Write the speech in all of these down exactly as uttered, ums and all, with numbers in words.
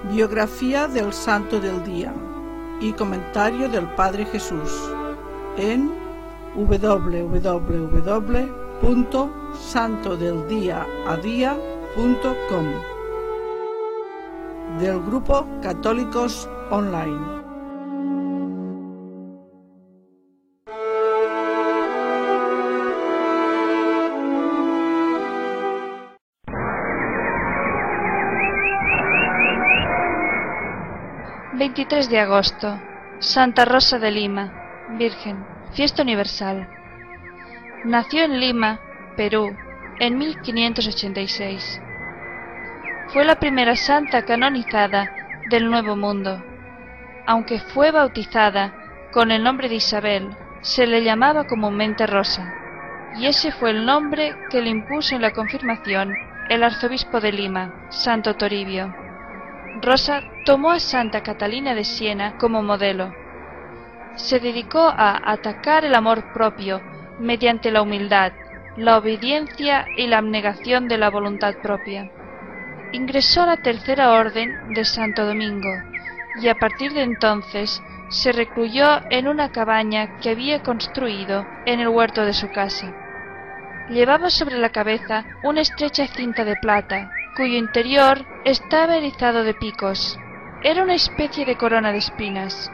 Biografía del Santo del Día y comentario del Padre Jesús en doble u doble u doble u punto santo del día a día punto com del Grupo Católicos Online. veintitrés de agosto, Santa Rosa de Lima, Virgen, fiesta universal. Nació en Lima, Perú, en mil quinientos ochenta y seis. Fue la primera santa canonizada del Nuevo Mundo. Aunque fue bautizada con el nombre de Isabel, se le llamaba comúnmente Rosa, y ese fue el nombre que le impuso en la confirmación el arzobispo de Lima, Santo Toribio. Rosa tomó a Santa Catalina de Siena como modelo. Se dedicó a atacar el amor propio mediante la humildad, la obediencia y la abnegación de la voluntad propia. Ingresó a la Tercera Orden de Santo Domingo y a partir de entonces se recluyó en una cabaña que había construido en el huerto de su casa. Llevaba sobre la cabeza una estrecha cinta de plata, cuyo interior estaba erizado de picos. Era una especie de corona de espinas.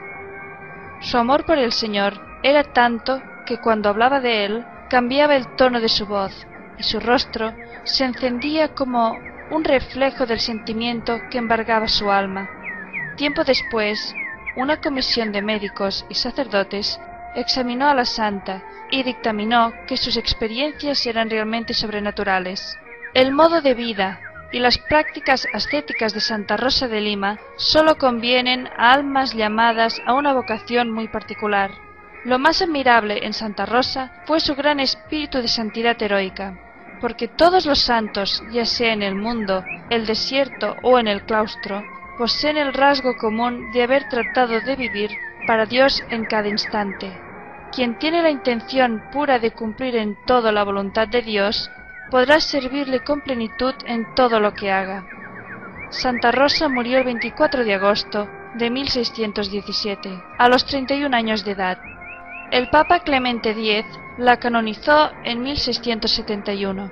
Su amor por el Señor era tanto que cuando hablaba de él cambiaba el tono de su voz y su rostro se encendía como un reflejo del sentimiento que embargaba su alma. Tiempo después, una comisión de médicos y sacerdotes examinó a la santa y dictaminó que sus experiencias eran realmente sobrenaturales. El modo de vida y las prácticas ascéticas de Santa Rosa de Lima sólo convienen a almas llamadas a una vocación muy particular. Lo más admirable en Santa Rosa fue su gran espíritu de santidad heroica, porque todos los santos, ya sea en el mundo, el desierto o en el claustro, poseen el rasgo común de haber tratado de vivir para Dios en cada instante. Quien tiene la intención pura de cumplir en todo la voluntad de Dios, podrá servirle con plenitud en todo lo que haga. Santa Rosa murió el veinticuatro de agosto de mil seiscientos diecisiete, a los treinta y un años de edad. El Papa Clemente X la canonizó en mil seiscientos setenta y uno.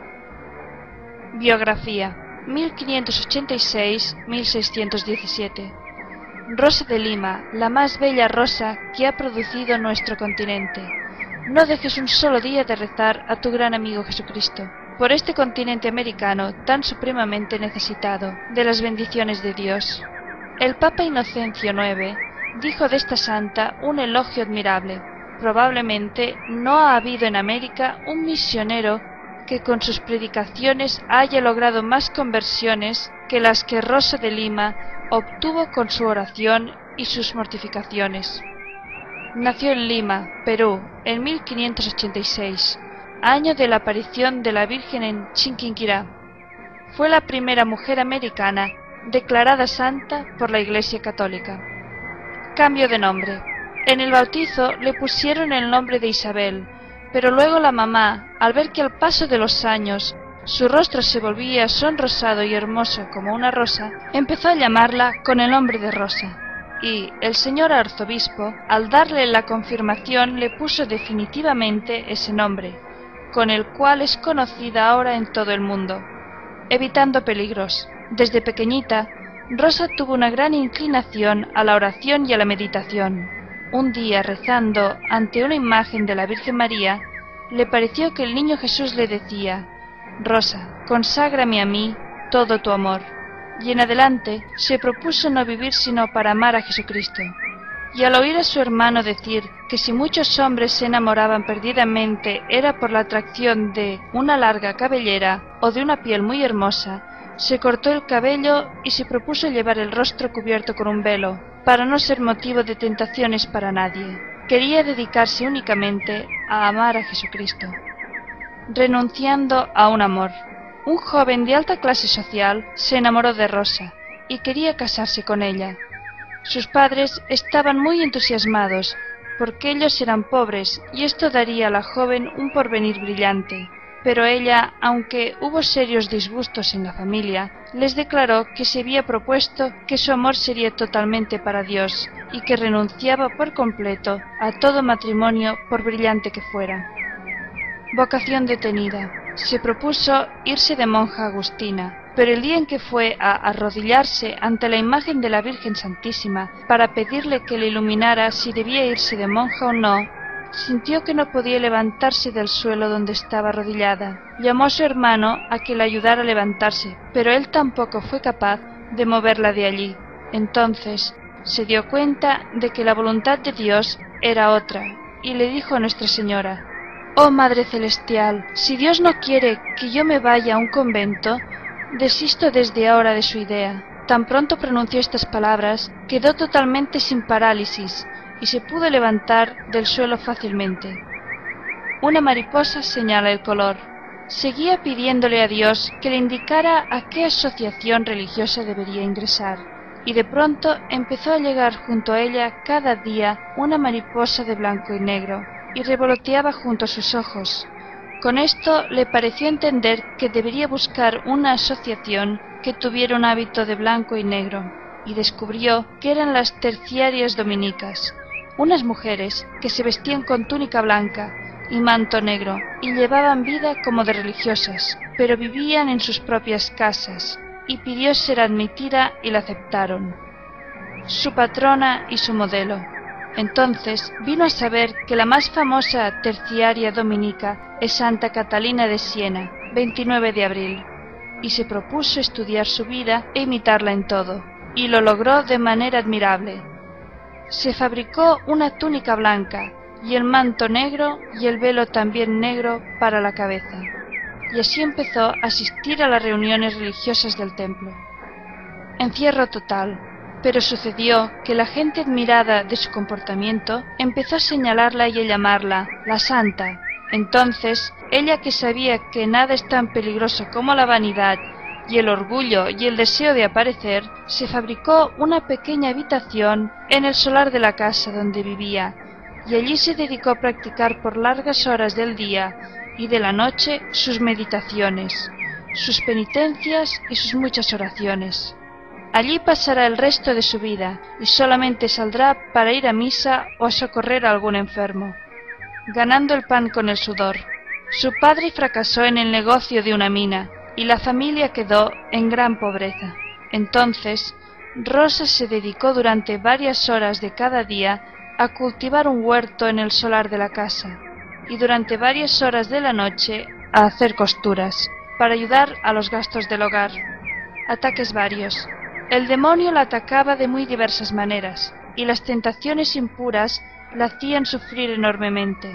Biografía: mil quinientos ochenta y seis a mil seiscientos diecisiete. Rosa de Lima, la más bella rosa que ha producido nuestro continente. No dejes un solo día de rezar a tu gran amigo Jesucristo por este continente americano tan supremamente necesitado de las bendiciones de Dios. El Papa Inocencio noveno dijo de esta santa un elogio admirable. Probablemente no ha habido en América un misionero que con sus predicaciones haya logrado más conversiones que las que Rosa de Lima obtuvo con su oración y sus mortificaciones. Nació en Lima, Perú, en mil quinientos ochenta y seis, año de la aparición de la Virgen en Chiquinquirá. Fue la primera mujer americana declarada santa por la Iglesia Católica. Cambio de nombre. En el bautizo le pusieron el nombre de Isabel, pero luego la mamá, al ver que al paso de los años su rostro se volvía sonrosado y hermoso como una rosa, empezó a llamarla con el nombre de Rosa. Y el señor arzobispo, al darle la confirmación, le puso definitivamente ese nombre, con el cual es conocida ahora en todo el mundo, evitando peligros. Desde pequeñita, Rosa tuvo una gran inclinación a la oración y a la meditación. Un día, rezando ante una imagen de la Virgen María, le pareció que el niño Jesús le decía: «Rosa, conságrame a mí todo tu amor». Y en adelante se propuso no vivir sino para amar a Jesucristo. Y al oír a su hermano decir que si muchos hombres se enamoraban perdidamente era por la atracción de una larga cabellera o de una piel muy hermosa, se cortó el cabello y se propuso llevar el rostro cubierto con un velo, para no ser motivo de tentaciones para nadie. Quería dedicarse únicamente a amar a Jesucristo, renunciando a un amor. Un joven de alta clase social se enamoró de Rosa y quería casarse con ella. Sus padres estaban muy entusiasmados porque ellos eran pobres y esto daría a la joven un porvenir brillante, pero ella, aunque hubo serios disgustos en la familia, les declaró que se había propuesto que su amor sería totalmente para Dios y que renunciaba por completo a todo matrimonio por brillante que fuera. Vocación detenida. Se propuso irse de monja agustina, pero el día en que fue a arrodillarse ante la imagen de la Virgen Santísima para pedirle que le iluminara si debía irse de monja o no, sintió que no podía levantarse del suelo donde estaba arrodillada. Llamó a su hermano a que le ayudara a levantarse, pero él tampoco fue capaz de moverla de allí. Entonces se dio cuenta de que la voluntad de Dios era otra, y le dijo a Nuestra Señora: «Oh Madre Celestial, si Dios no quiere que yo me vaya a un convento, desisto desde ahora de su idea». Tan pronto pronunció estas palabras, quedó totalmente sin parálisis y se pudo levantar del suelo fácilmente. Una mariposa señala el color. Seguía pidiéndole a Dios que le indicara a qué asociación religiosa debería ingresar, y de pronto empezó a llegar junto a ella cada día una mariposa de blanco y negro, y revoloteaba junto a sus ojos. Con esto le pareció entender que debería buscar una asociación que tuviera un hábito de blanco y negro, y descubrió que eran las terciarias dominicas, unas mujeres que se vestían con túnica blanca y manto negro y llevaban vida como de religiosas, pero vivían en sus propias casas, y pidió ser admitida y la aceptaron, su patrona y su modelo. Entonces vino a saber que la más famosa terciaria dominica es Santa Catalina de Siena, veintinueve de abril, y se propuso estudiar su vida e imitarla en todo, y lo logró de manera admirable. Se fabricó una túnica blanca, y el manto negro y el velo también negro para la cabeza, y así empezó a asistir a las reuniones religiosas del templo. Encierro total, pero sucedió que la gente admirada de su comportamiento empezó a señalarla y a llamarla la Santa. Entonces, ella, que sabía que nada es tan peligroso como la vanidad y el orgullo y el deseo de aparecer, se fabricó una pequeña habitación en el solar de la casa donde vivía, y allí se dedicó a practicar por largas horas del día y de la noche sus meditaciones, sus penitencias y sus muchas oraciones. Allí pasará el resto de su vida y solamente saldrá para ir a misa o a socorrer a algún enfermo, ganando el pan con el sudor. Su padre fracasó en el negocio de una mina y la familia quedó en gran pobreza. Entonces Rosa se dedicó durante varias horas de cada día a cultivar un huerto en el solar de la casa, y durante varias horas de la noche a hacer costuras, para ayudar a los gastos del hogar. Ataques varios. El demonio la atacaba de muy diversas maneras, y las tentaciones impuras la hacían sufrir enormemente.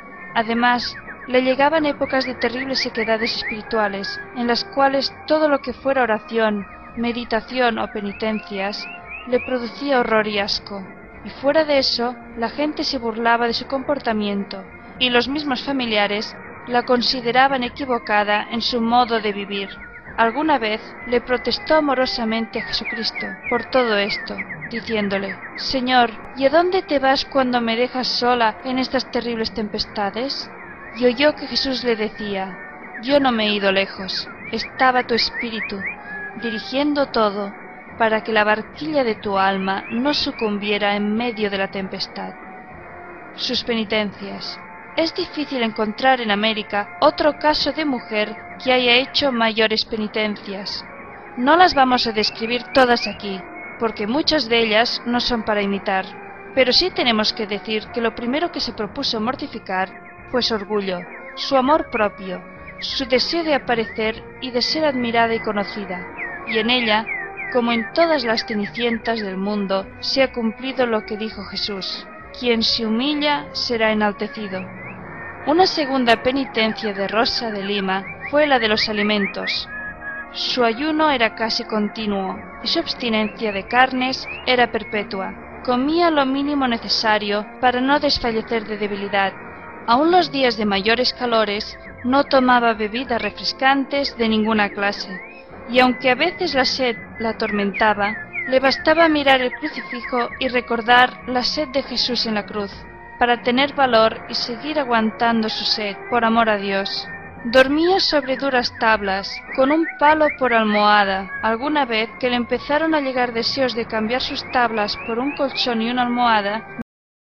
Además, le llegaban épocas de terribles sequedades espirituales, en las cuales todo lo que fuera oración, meditación o penitencias le producía horror y asco, y fuera de eso, la gente se burlaba de su comportamiento, y los mismos familiares la consideraban equivocada en su modo de vivir. Alguna vez le protestó amorosamente a Jesucristo por todo esto, diciéndole: «Señor, ¿y a dónde te vas cuando me dejas sola en estas terribles tempestades?» Y oyó que Jesús le decía: «Yo no me he ido lejos, estaba tu espíritu, dirigiendo todo, para que la barquilla de tu alma no sucumbiera en medio de la tempestad». Sus penitencias. Es difícil encontrar en América otro caso de mujer que haya hecho mayores penitencias. No las vamos a describir todas aquí, porque muchas de ellas no son para imitar, pero sí tenemos que decir que lo primero que se propuso mortificar fue su orgullo, su amor propio, su deseo de aparecer y de ser admirada y conocida, y en ella, como en todas las cenicientas del mundo, se ha cumplido lo que dijo Jesús: «Quien se humilla será enaltecido». Una segunda penitencia de Rosa de Lima fue la de los alimentos. Su ayuno era casi continuo y su abstinencia de carnes era perpetua. Comía lo mínimo necesario para no desfallecer de debilidad. Aun los días de mayores calores no tomaba bebidas refrescantes de ninguna clase, y aunque a veces la sed la atormentaba, le bastaba mirar el crucifijo y recordar la sed de Jesús en la cruz, para tener valor y seguir aguantando su sed por amor a Dios. Dormía sobre duras tablas, con un palo por almohada. Alguna vez que le empezaron a llegar deseos de cambiar sus tablas por un colchón y una almohada,